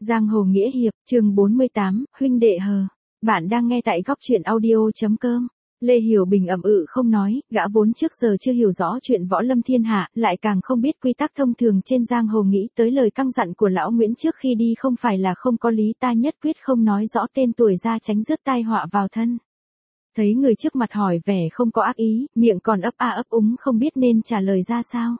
Giang hồ nghĩa hiệp, chương 48, huynh đệ hờ. Bạn đang nghe tại góc truyện audio.com. Lê Hiểu Bình ậm không nói, gã vốn trước giờ chưa hiểu rõ chuyện võ lâm thiên hạ, lại càng không biết quy tắc thông thường trên giang hồ, nghĩ tới lời căn dặn của lão Nguyễn trước khi đi không phải là không có lý, ta nhất quyết không nói rõ tên tuổi ra tránh rước tai họa vào thân. Thấy người trước mặt hỏi vẻ không có ác ý, miệng còn ấp a ấp úng không biết nên trả lời ra sao.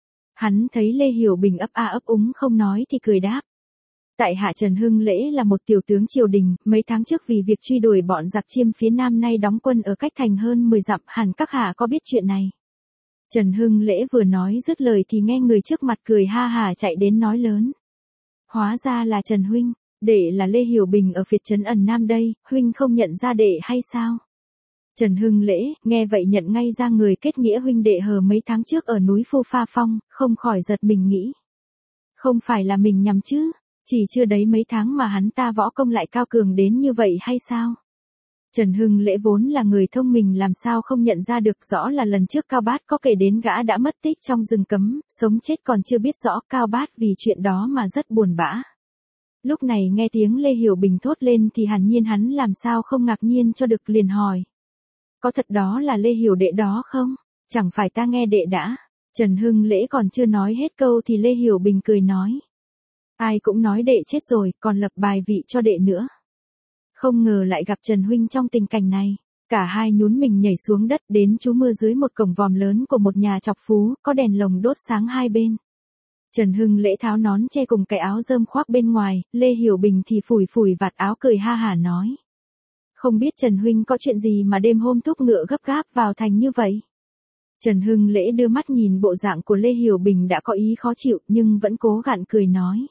Hắn thấy Lê Hiểu Bình ấp a ấp úng không nói thì cười đáp. Tại hạ Trần Hưng Lễ là một tiểu tướng triều đình, mấy tháng trước vì việc truy đuổi bọn giặc Chiêm phía Nam nay đóng quân ở cách thành hơn 10 dặm, hẳn các hạ có biết chuyện này. Trần Hưng Lễ vừa nói dứt lời thì nghe người trước mặt cười ha hả chạy đến nói lớn. Hóa ra là Trần huynh, đệ là Lê Hiểu Bình ở phiệt trấn ẩn Nam đây, huynh không nhận ra đệ hay sao? Trần Hưng Lễ, nghe vậy nhận ngay ra người kết nghĩa huynh đệ hờ mấy tháng trước ở núi Phu Pha Phong, không khỏi giật mình nghĩ. Không phải là mình nhầm chứ? Chỉ chưa đấy mấy tháng mà hắn ta võ công lại cao cường đến như vậy hay sao? Trần Hưng Lễ vốn là người thông minh, làm sao không nhận ra được, rõ là lần trước Cao Bát có kể đến gã đã mất tích trong rừng cấm, sống chết còn chưa biết rõ, Cao Bát vì chuyện đó mà rất buồn bã. Lúc này nghe tiếng Lê Hiểu Bình thốt lên thì hẳn nhiên hắn làm sao không ngạc nhiên cho được, liền hỏi. Có thật đó là Lê Hiểu đệ đó không? Chẳng phải ta nghe đệ đã. Trần Hưng Lễ còn chưa nói hết câu thì Lê Hiểu Bình cười nói. Ai cũng nói đệ chết rồi, còn lập bài vị cho đệ nữa. Không ngờ lại gặp Trần huynh trong tình cảnh này. Cả hai nhún mình nhảy xuống đất đến trú mưa dưới một cổng vòm lớn của một nhà chọc phú, có đèn lồng đốt sáng hai bên. Trần Hưng Lễ tháo nón che cùng cái áo rơm khoác bên ngoài, Lê Hiểu Bình thì phủi phủi vạt áo cười ha hả nói. Không biết Trần huynh có chuyện gì mà đêm hôm thúc ngựa gấp gáp vào thành như vậy? Trần Hưng Lễ đưa mắt nhìn bộ dạng của Lê Hiểu Bình đã có ý khó chịu nhưng vẫn cố gạn cười nói.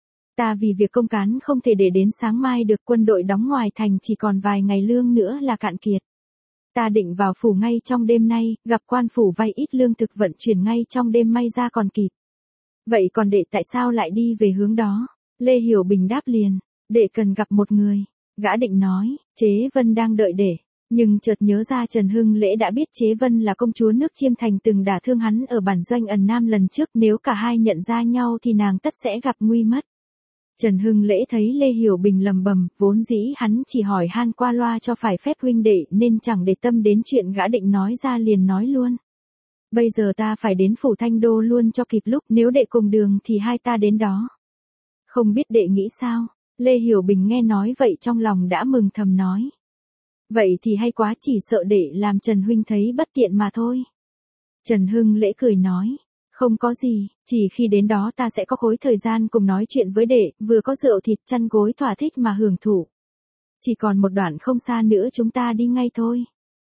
Ta vì việc công cán không thể để đến sáng mai được, quân đội đóng ngoài thành chỉ còn vài ngày lương nữa là cạn kiệt. Ta định vào phủ ngay trong đêm nay, gặp quan phủ vay ít lương thực vận chuyển ngay trong đêm may ra còn kịp. Vậy còn đệ tại sao lại đi về hướng đó? Lê Hiểu Bình đáp liền, đệ cần gặp một người. Gã định nói, Chế Vân đang đợi để. Nhưng chợt nhớ ra Trần Hưng Lễ đã biết Chế Vân là công chúa nước Chiêm Thành từng đả thương hắn ở bản doanh ẩn Nam lần trước, nếu cả hai nhận ra nhau thì nàng tất sẽ gặp nguy mất. Trần Hưng Lễ thấy Lê Hiểu Bình lầm bầm, vốn dĩ hắn chỉ hỏi han qua loa cho phải phép huynh đệ nên chẳng để tâm đến chuyện gã định nói ra, liền nói luôn. Bây giờ ta phải đến phủ Thanh Đô luôn cho kịp lúc, nếu đệ cùng đường thì hai ta đến đó. Không biết đệ nghĩ sao? Lê Hiểu Bình nghe nói vậy trong lòng đã mừng thầm nói. Vậy thì hay quá, chỉ sợ đệ làm Trần huynh thấy bất tiện mà thôi. Trần Hưng Lễ cười nói. Không có gì, chỉ khi đến đó ta sẽ có khối thời gian cùng nói chuyện với đệ, vừa có rượu thịt chăn gối thỏa thích mà hưởng thụ. Chỉ còn một đoạn không xa nữa chúng ta đi ngay thôi.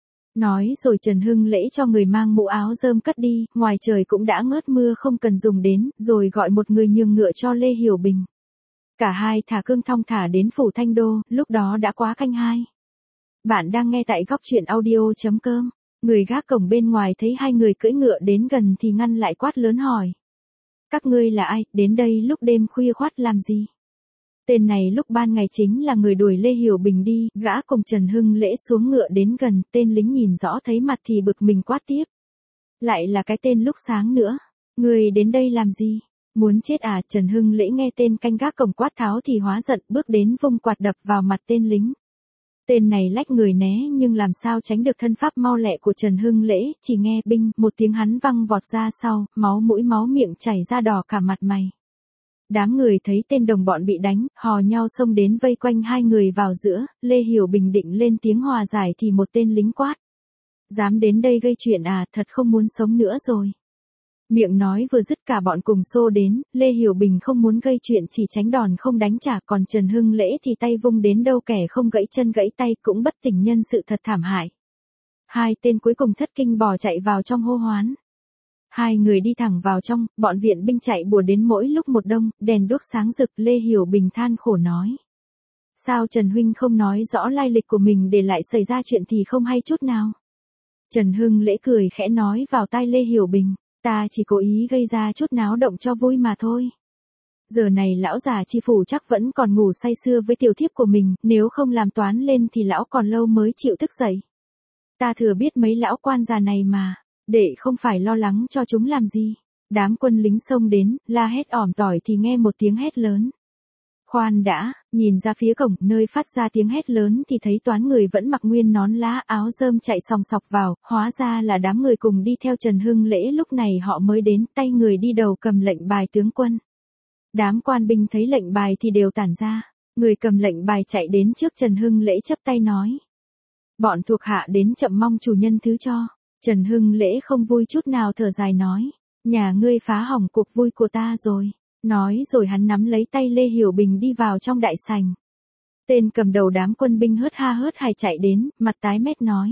Nói rồi Trần Hưng Lễ cho người mang mũ áo rơm cất đi, ngoài trời cũng đã ngớt mưa không cần dùng đến, rồi gọi một người nhường ngựa cho Lê Hiểu Bình. Cả hai thả cương thong thả đến phủ Thanh Đô, lúc đó đã quá canh 2. Bạn đang nghe tại góc truyện audio.com. Người gác cổng bên ngoài thấy hai người cưỡi ngựa đến gần thì ngăn lại quát lớn hỏi. Các ngươi là ai, đến đây lúc đêm khuya khoắt làm gì? Tên này lúc ban ngày chính là người đuổi Lê Hiểu Bình đi, gã cùng Trần Hưng Lễ xuống ngựa đến gần, tên lính nhìn rõ thấy mặt thì bực mình quát tiếp. Lại là cái tên lúc sáng nữa, người đến đây làm gì? Muốn chết à? Trần Hưng Lễ nghe tên canh gác cổng quát tháo thì hóa giận, bước đến vung quạt đập vào mặt tên lính. Tên này lách người né nhưng làm sao tránh được thân pháp mau lẹ của Trần Hưng Lễ, chỉ nghe binh một tiếng hắn văng vọt ra sau, máu mũi máu miệng chảy ra đỏ cả mặt mày. Đám người thấy tên đồng bọn bị đánh, hò nhau xông đến vây quanh hai người vào giữa, Lê Hiểu Bình định lên tiếng hòa giải thì một tên lính quát. Dám đến đây gây chuyện à, thật không muốn sống nữa rồi. Miệng nói vừa dứt cả bọn cùng xô đến, Lê Hiểu Bình không muốn gây chuyện chỉ tránh đòn không đánh trả, còn Trần Hưng Lễ thì tay vung đến đâu kẻ không gãy chân gãy tay cũng bất tỉnh nhân sự thật thảm hại. Hai tên cuối cùng thất kinh bỏ chạy vào trong hô hoán. Hai người đi thẳng vào trong, bọn viện binh chạy bùa đến mỗi lúc một đông, đèn đuốc sáng rực. Lê Hiểu Bình than khổ nói. Sao Trần huynh không nói rõ lai lịch của mình để lại xảy ra chuyện thì không hay chút nào? Trần Hưng Lễ cười khẽ nói vào tai Lê Hiểu Bình. Ta chỉ cố ý gây ra chút náo động cho vui mà thôi. Giờ này lão già chi phủ chắc vẫn còn ngủ say sưa với tiểu thiếp của mình, nếu không làm toán lên thì lão còn lâu mới chịu thức dậy. Ta thừa biết mấy lão quan già này mà, để không phải lo lắng cho chúng làm gì. Đám quân lính xông đến, la hét ỏm tỏi thì nghe một tiếng hét lớn. Khoan đã, nhìn ra phía cổng, nơi phát ra tiếng hét lớn thì thấy toán người vẫn mặc nguyên nón lá áo rơm chạy sòng sọc vào, hóa ra là đám người cùng đi theo Trần Hưng Lễ lúc này họ mới đến, tay người đi đầu cầm lệnh bài tướng quân. Đám quan binh thấy lệnh bài thì đều tản ra, người cầm lệnh bài chạy đến trước Trần Hưng Lễ chắp tay nói. Bọn thuộc hạ đến chậm mong chủ nhân thứ cho. Trần Hưng Lễ không vui chút nào thở dài nói, nhà ngươi phá hỏng cuộc vui của ta rồi. Nói rồi hắn nắm lấy tay Lê Hiểu Bình đi vào trong đại sảnh. Tên cầm đầu đám quân binh hớt ha hớt hải chạy đến, mặt tái mét nói.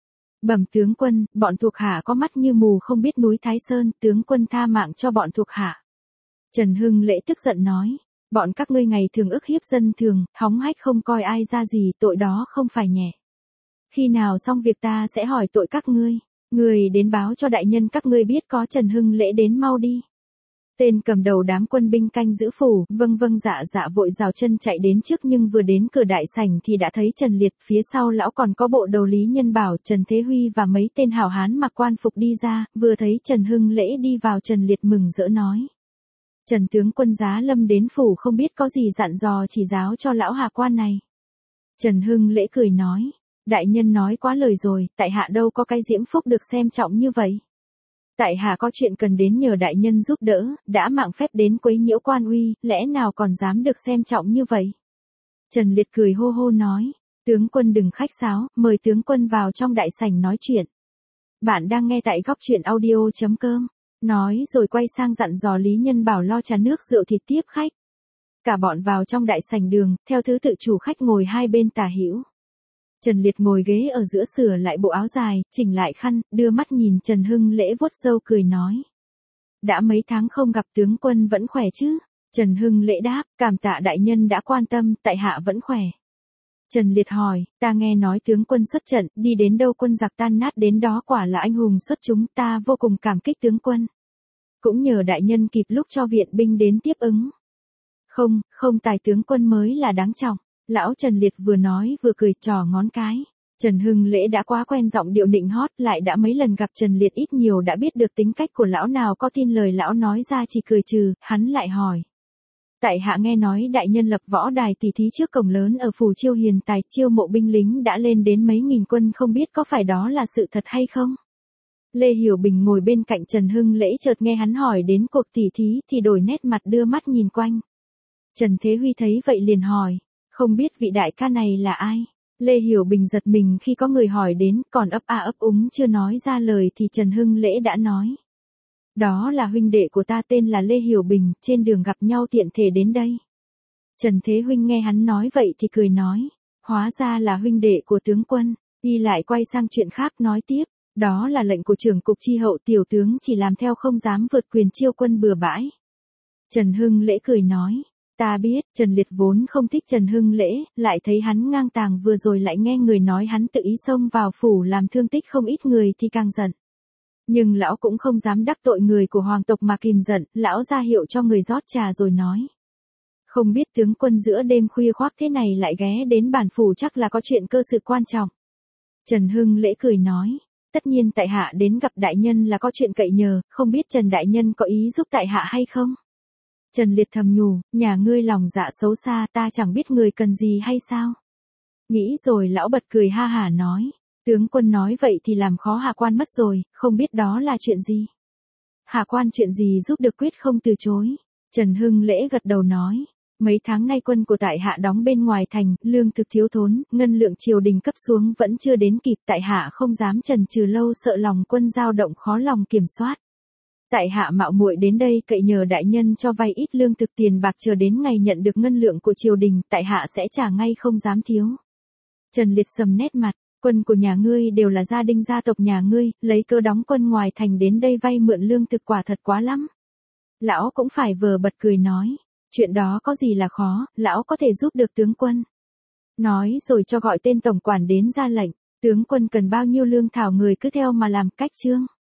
Bẩm tướng quân, bọn thuộc hạ có mắt như mù không biết núi Thái Sơn, tướng quân tha mạng cho bọn thuộc hạ. Trần Hưng Lễ tức giận nói, bọn các ngươi ngày thường ức hiếp dân thường, hóng hách không coi ai ra gì, tội đó không phải nhẹ. Khi nào xong việc ta sẽ hỏi tội các ngươi, người đến báo cho đại nhân các ngươi biết có Trần Hưng Lễ đến mau đi. Tên cầm đầu đám quân binh canh giữ phủ, vâng dạ vội rào chân chạy đến trước nhưng vừa đến cửa đại sảnh thì đã thấy Trần Liệt, phía sau lão còn có bộ đầu Lý Nhân Bảo, Trần Thế Huy và mấy tên hảo hán mặc quan phục đi ra, vừa thấy Trần Hưng Lễ đi vào Trần Liệt mừng rỡ nói. Trần tướng quân giá lâm đến phủ không biết có gì dặn dò chỉ giáo cho lão hạ quan này. Trần Hưng Lễ cười nói, đại nhân nói quá lời rồi, tại hạ đâu có cái diễm phúc được xem trọng như vậy. Tại hạ có chuyện cần đến nhờ đại nhân giúp đỡ, đã mạng phép đến quấy nhiễu quan uy, lẽ nào còn dám được xem trọng như vậy. Trần Liệt cười hô hô nói, tướng quân đừng khách sáo, mời tướng quân vào trong đại sảnh nói chuyện. Bạn đang nghe tại góc truyện audio.com, nói rồi quay sang dặn dò Lý Nhân Bảo lo trà nước rượu thịt tiếp khách. Cả bọn vào trong đại sảnh đường, theo thứ tự chủ khách ngồi hai bên tả hữu. Trần Liệt ngồi ghế ở giữa sửa lại bộ áo dài, chỉnh lại khăn, đưa mắt nhìn Trần Hưng Lễ vuốt râu cười nói. Đã mấy tháng không gặp tướng quân vẫn khỏe chứ? Trần Hưng Lễ đáp, cảm tạ đại nhân đã quan tâm, tại hạ vẫn khỏe. Trần Liệt hỏi, ta nghe nói tướng quân xuất trận, đi đến đâu quân giặc tan nát đến đó quả là anh hùng xuất chúng, ta vô cùng cảm kích tướng quân. Cũng nhờ đại nhân kịp lúc cho viện binh đến tiếp ứng. Không tài tướng quân mới là đáng trọng. Lão Trần Liệt vừa nói vừa cười trò ngón cái. Trần Hưng Lễ đã quá quen giọng điệu nịnh hót, lại đã mấy lần gặp Trần Liệt ít nhiều đã biết được tính cách của lão, nào có tin lời lão nói ra chỉ cười trừ, hắn lại hỏi. Tại hạ nghe nói đại nhân lập võ đài tỷ thí trước cổng lớn ở phủ Chiêu Hiền Tài, chiêu mộ binh lính đã lên đến mấy nghìn quân, không biết có phải đó là sự thật hay không? Lê Hiểu Bình ngồi bên cạnh Trần Hưng Lễ chợt nghe hắn hỏi đến cuộc tỷ thí thì đổi nét mặt đưa mắt nhìn quanh. Trần Thế Huy thấy vậy liền hỏi. Không biết vị đại ca này là ai? Lê Hiểu Bình giật mình khi có người hỏi đến, còn ấp a ấp úng chưa nói ra lời thì Trần Hưng Lễ đã nói. Đó là huynh đệ của ta tên là Lê Hiểu Bình, trên đường gặp nhau tiện thể đến đây. Trần Thế Huynh nghe hắn nói vậy thì cười nói, hóa ra là huynh đệ của tướng quân, đi lại quay sang chuyện khác nói tiếp, đó là lệnh của trưởng cục chi hậu, tiểu tướng chỉ làm theo không dám vượt quyền chiêu quân bừa bãi. Trần Hưng Lễ cười nói. Ta biết, Trần Liệt vốn không thích Trần Hưng Lễ, lại thấy hắn ngang tàng vừa rồi lại nghe người nói hắn tự ý xông vào phủ làm thương tích không ít người thì càng giận. Nhưng lão cũng không dám đắc tội người của hoàng tộc mà kìm giận, lão ra hiệu cho người rót trà rồi nói. Không biết tướng quân giữa đêm khuya khoác thế này lại ghé đến bản phủ chắc là có chuyện cơ sự quan trọng. Trần Hưng Lễ cười nói, tất nhiên tại hạ đến gặp đại nhân là có chuyện cậy nhờ, không biết Trần đại nhân có ý giúp tại hạ hay không? Trần Liệt thầm nhủ, nhà ngươi lòng dạ xấu xa, ta chẳng biết người cần gì hay sao. Nghĩ rồi lão bật cười ha hả nói, tướng quân nói vậy thì làm khó hạ quan mất rồi, không biết đó là chuyện gì. Hạ quan chuyện gì giúp được quyết không từ chối. Trần Hưng Lễ gật đầu nói, mấy tháng nay quân của tại hạ đóng bên ngoài thành, lương thực thiếu thốn, ngân lượng triều đình cấp xuống vẫn chưa đến kịp, tại hạ không dám chần chừ lâu, sợ lòng quân dao động khó lòng kiểm soát. Tại hạ mạo muội đến đây cậy nhờ đại nhân cho vay ít lương thực tiền bạc, chờ đến ngày nhận được ngân lượng của triều đình, tại hạ sẽ trả ngay không dám thiếu. Trần Liệt sầm nét mặt, quân của nhà ngươi đều là gia đình gia tộc nhà ngươi, lấy cớ đóng quân ngoài thành đến đây vay mượn lương thực quả thật quá lắm. Lão cũng phải vờ bật cười nói, chuyện đó có gì là khó, lão có thể giúp được tướng quân. Nói rồi cho gọi tên tổng quản đến ra lệnh, tướng quân cần bao nhiêu lương thảo người cứ theo mà làm, cách chương.